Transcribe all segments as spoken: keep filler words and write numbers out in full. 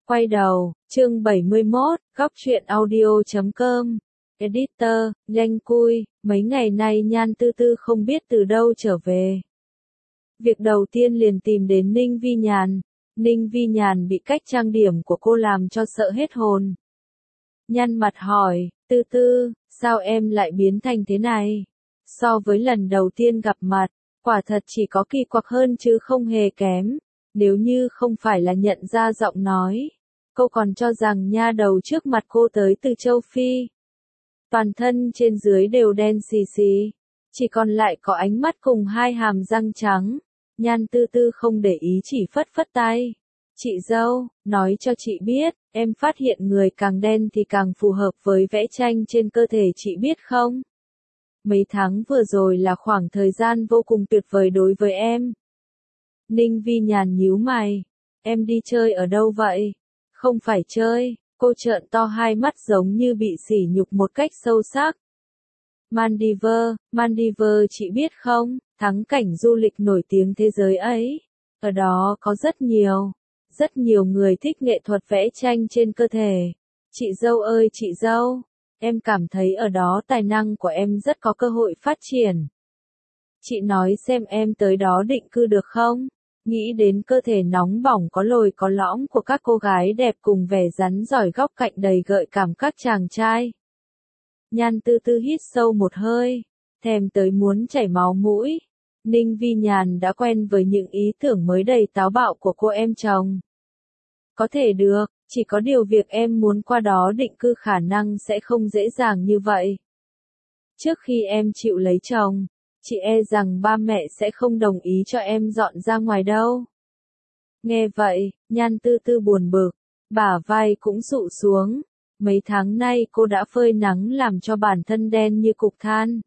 Quay đầu, chương bảy mươi mốt, góc truyện audio chấm com. Editor, nhanh cui, mấy ngày nay Nhan Tư Tư không biết từ đâu trở về. Việc đầu tiên liền tìm đến Ninh Vi Nhàn. Ninh Vi Nhàn bị cách trang điểm của cô làm cho sợ hết hồn. Nhăn mặt hỏi, Tư Tư, sao em lại biến thành thế này? So với lần đầu tiên gặp mặt, quả thật chỉ có kỳ quặc hơn chứ không hề kém. Nếu như không phải là nhận ra giọng nói, cô còn cho rằng nha đầu trước mặt cô tới từ châu Phi. Toàn thân trên dưới đều đen xì xì, chỉ còn lại có ánh mắt cùng hai hàm răng trắng. Nhan Tư Tư không để ý chỉ phất phất tay. Chị dâu, nói cho chị biết, em phát hiện người càng đen thì càng phù hợp với vẽ tranh trên cơ thể chị biết không? Mấy tháng vừa rồi là khoảng thời gian vô cùng tuyệt vời đối với em. Ninh Vi Nhàn nhíu mày. Em đi chơi ở đâu vậy? Không phải chơi, cô trợn to hai mắt giống như bị sỉ nhục một cách sâu sắc. Maldives, Maldives chị biết không, thắng cảnh du lịch nổi tiếng thế giới ấy. Ở đó có rất nhiều, rất nhiều người thích nghệ thuật vẽ tranh trên cơ thể. Chị dâu ơi chị dâu, em cảm thấy ở đó tài năng của em rất có cơ hội phát triển. Chị nói xem em tới đó định cư được không? Nghĩ đến cơ thể nóng bỏng có lồi có lõm của các cô gái đẹp cùng vẻ rắn giỏi góc cạnh đầy gợi cảm các chàng trai. Nhan Tư Tư hít sâu một hơi, thèm tới muốn chảy máu mũi. Ninh Vi Nhàn đã quen với những ý tưởng mới đầy táo bạo của cô em chồng. Có thể được, chỉ có điều việc em muốn qua đó định cư khả năng sẽ không dễ dàng như vậy. Trước khi em chịu lấy chồng, chị e rằng ba mẹ sẽ không đồng ý cho em dọn ra ngoài đâu. Nghe vậy, Nhan Tư Tư buồn bực, bả vai cũng sụ xuống. Mấy tháng nay cô đã phơi nắng làm cho bản thân đen như cục than.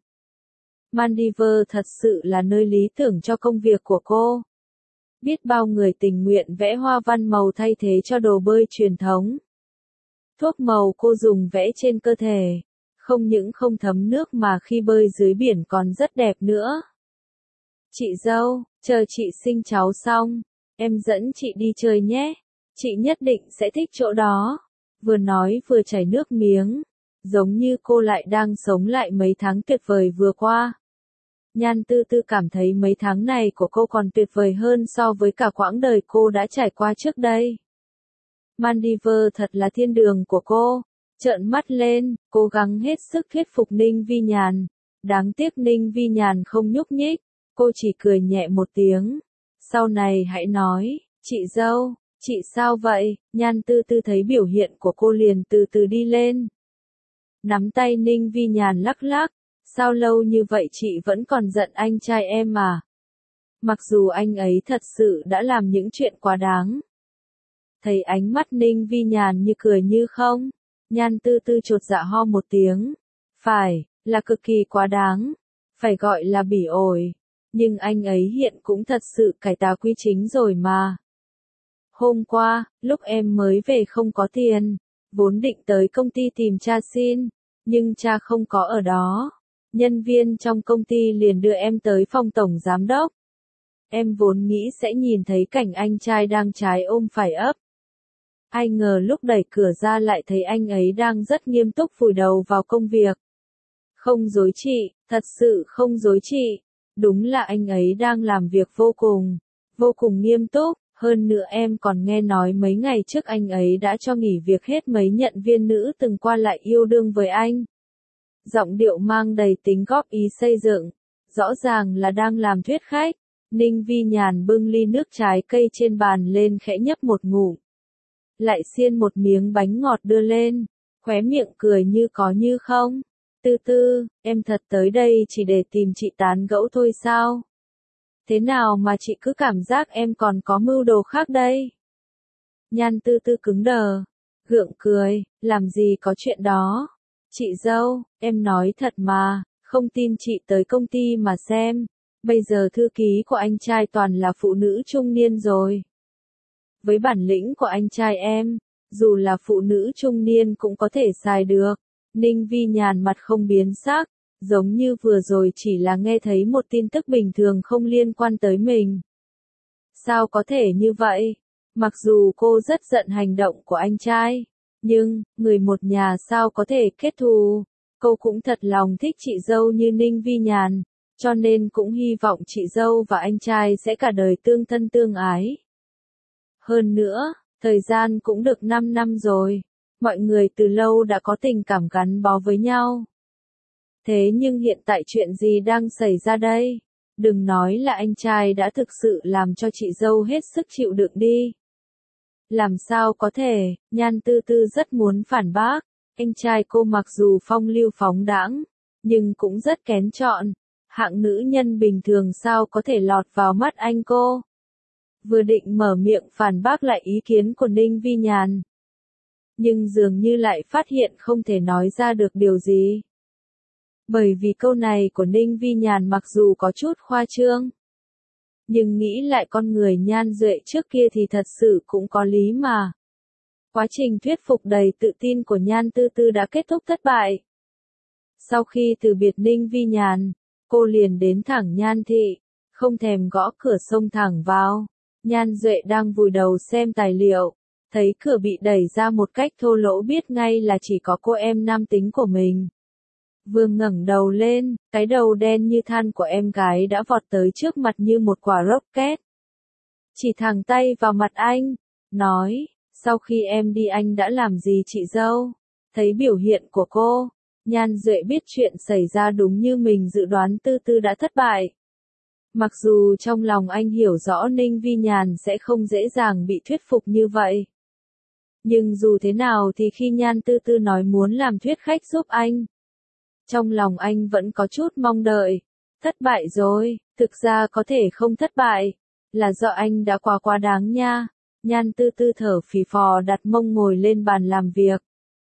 Maldives thật sự là nơi lý tưởng cho công việc của cô. Biết bao người tình nguyện vẽ hoa văn màu thay thế cho đồ bơi truyền thống. Thuốc màu cô dùng vẽ trên cơ thể, không những không thấm nước mà khi bơi dưới biển còn rất đẹp nữa. Chị dâu, chờ chị sinh cháu xong, em dẫn chị đi chơi nhé, chị nhất định sẽ thích chỗ đó. Vừa nói vừa chảy nước miếng, giống như cô lại đang sống lại mấy tháng tuyệt vời vừa qua. Nhan Tư Tư cảm thấy mấy tháng này của cô còn tuyệt vời hơn so với cả quãng đời cô đã trải qua trước đây. Maldives thật là thiên đường của cô. Trợn mắt lên, cố gắng hết sức thuyết phục Ninh Vi Nhàn. Đáng tiếc Ninh Vi Nhàn không nhúc nhích, cô chỉ cười nhẹ một tiếng. Sau này hãy nói, chị dâu, chị sao vậy? Nhan Tư Tư thấy biểu hiện của cô liền từ từ đi lên. Nắm tay Ninh Vi Nhàn lắc lắc, sao lâu như vậy chị vẫn còn giận anh trai em mà? Mặc dù anh ấy thật sự đã làm những chuyện quá đáng. Thấy ánh mắt Ninh Vi Nhàn như cười như không. Nhan Tư Tư chột dạ ho một tiếng. Phải, là cực kỳ quá đáng. Phải gọi là bỉ ổi. Nhưng anh ấy hiện cũng thật sự cải tà quy chính rồi mà. Hôm qua, lúc em mới về không có tiền, vốn định tới công ty tìm cha xin, nhưng cha không có ở đó. Nhân viên trong công ty liền đưa em tới phòng tổng giám đốc. Em vốn nghĩ sẽ nhìn thấy cảnh anh trai đang trái ôm phải ấp. Ai ngờ lúc đẩy cửa ra lại thấy anh ấy đang rất nghiêm túc vùi đầu vào công việc. Không dối chị, thật sự không dối chị. Đúng là anh ấy đang làm việc vô cùng, vô cùng nghiêm túc. Hơn nữa em còn nghe nói mấy ngày trước anh ấy đã cho nghỉ việc hết mấy nhận viên nữ từng qua lại yêu đương với anh. Giọng điệu mang đầy tính góp ý xây dựng, rõ ràng là đang làm thuyết khách. Ninh Vi Nhàn bưng ly nước trái cây trên bàn lên khẽ nhấp một ngụm. Lại xiên một miếng bánh ngọt đưa lên, khóe miệng cười như có như không. Tư Tư, em thật tới đây chỉ để tìm chị tán gẫu thôi sao? Thế nào mà chị cứ cảm giác em còn có mưu đồ khác đây? Nhan Tư Tư cứng đờ, gượng cười, làm gì có chuyện đó. Chị dâu, em nói thật mà, không tin chị tới công ty mà xem. Bây giờ thư ký của anh trai toàn là phụ nữ trung niên rồi. Với bản lĩnh của anh trai em, dù là phụ nữ trung niên cũng có thể xài được. Ninh Vi Nhàn mặt không biến sắc, giống như vừa rồi chỉ là nghe thấy một tin tức bình thường không liên quan tới mình. Sao có thể như vậy? Mặc dù cô rất giận hành động của anh trai, nhưng, người một nhà sao có thể kết thù. Cô cũng thật lòng thích chị dâu như Ninh Vi Nhàn, cho nên cũng hy vọng chị dâu và anh trai sẽ cả đời tương thân tương ái. Hơn nữa, thời gian cũng được năm năm rồi, mọi người từ lâu đã có tình cảm gắn bó với nhau. Thế nhưng hiện tại chuyện gì đang xảy ra đây? Đừng nói là anh trai đã thực sự làm cho chị dâu hết sức chịu đựng đi. Làm sao có thể, Nhan Tư Tư rất muốn phản bác, anh trai cô mặc dù phong lưu phóng đãng, nhưng cũng rất kén chọn, hạng nữ nhân bình thường sao có thể lọt vào mắt anh cô. Vừa định mở miệng phản bác lại ý kiến của Ninh Vi Nhàn, nhưng dường như lại phát hiện không thể nói ra được điều gì. Bởi vì câu này của Ninh Vi Nhàn mặc dù có chút khoa trương, nhưng nghĩ lại con người Nhan Duệ trước kia thì thật sự cũng có lý mà. Quá trình thuyết phục đầy tự tin của Nhan Tư Tư đã kết thúc thất bại. Sau khi từ biệt Ninh Vi Nhàn, cô liền đến thẳng Nhan Thị, không thèm gõ cửa xông thẳng vào. Nhan Duệ đang vùi đầu xem tài liệu, thấy cửa bị đẩy ra một cách thô lỗ biết ngay là chỉ có cô em nam tính của mình. Vừa ngẩng đầu lên, cái đầu đen như than của em gái đã vọt tới trước mặt như một quả rocket. Chỉ thẳng tay vào mặt anh, nói, sau khi em đi anh đã làm gì chị dâu? Thấy biểu hiện của cô, Nhan Duệ biết chuyện xảy ra đúng như mình dự đoán, Tư Tư đã thất bại. Mặc dù trong lòng anh hiểu rõ Ninh Vi Nhàn sẽ không dễ dàng bị thuyết phục như vậy. Nhưng dù thế nào thì khi Nhan Tư Tư nói muốn làm thuyết khách giúp anh, trong lòng anh vẫn có chút mong đợi. Thất bại rồi, thực ra có thể không thất bại, là do anh đã quá quá đáng nha. Nhan Tư Tư thở phì phò đặt mông ngồi lên bàn làm việc.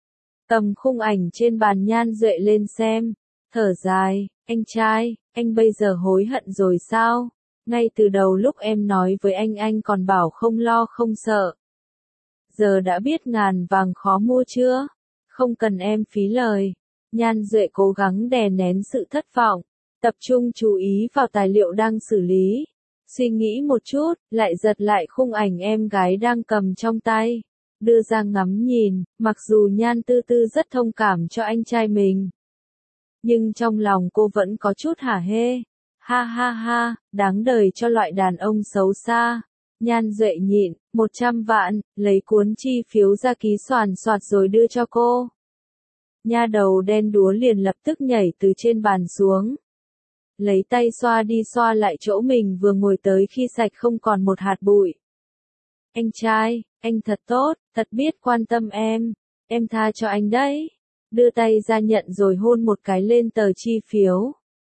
Cầm khung ảnh trên bàn Nhan Duệ lên xem, thở dài, anh trai, anh bây giờ hối hận rồi sao? Ngay từ đầu lúc em nói với anh anh còn bảo không lo không sợ. Giờ đã biết ngàn vàng khó mua chưa? Không cần em phí lời. Nhan Duệ cố gắng đè nén sự thất vọng, tập trung chú ý vào tài liệu đang xử lý. Suy nghĩ một chút, lại giật lại khung ảnh em gái đang cầm trong tay, đưa ra ngắm nhìn, mặc dù Nhan Tư Tư rất thông cảm cho anh trai mình. Nhưng trong lòng cô vẫn có chút hả hê. Ha ha ha, đáng đời cho loại đàn ông xấu xa. Nhan Duệ nhịn, một trăm vạn, lấy cuốn chi phiếu ra ký xoàn xoạt rồi đưa cho cô. Nha đầu đen đúa liền lập tức nhảy từ trên bàn xuống. Lấy tay xoa đi xoa lại chỗ mình vừa ngồi tới khi sạch không còn một hạt bụi. Anh trai, anh thật tốt, thật biết quan tâm em. Em tha cho anh đấy. Đưa tay ra nhận rồi hôn một cái lên tờ chi phiếu.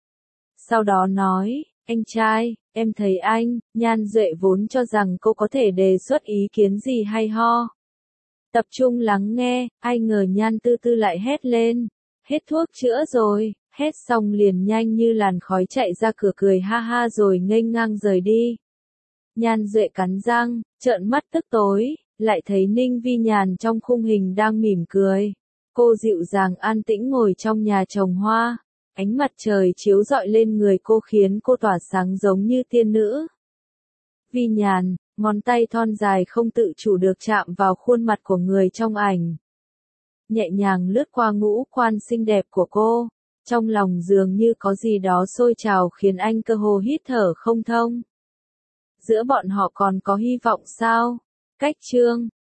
Sau đó nói, anh trai, em thấy anh, Nhan Duệ vốn cho rằng cô có thể đề xuất ý kiến gì hay ho. Tập trung lắng nghe, ai ngờ Nhan Tư Tư lại hét lên. Hết thuốc chữa rồi, hét xong liền nhanh như làn khói chạy ra cửa cười ha ha rồi nghênh ngang rời đi. Nhan Duệ cắn răng, trợn mắt tức tối, lại thấy Ninh Vi Nhàn trong khung hình đang mỉm cười. Cô dịu dàng an tĩnh ngồi trong nhà trồng hoa, ánh mặt trời chiếu rọi lên người cô khiến cô tỏa sáng giống như tiên nữ. Vi Nhàn, ngón tay thon dài không tự chủ được chạm vào khuôn mặt của người trong ảnh. Nhẹ nhàng lướt qua ngũ quan xinh đẹp của cô, trong lòng dường như có gì đó sôi trào khiến anh cơ hồ hít thở không thông. Giữa bọn họ còn có hy vọng sao? Cách chương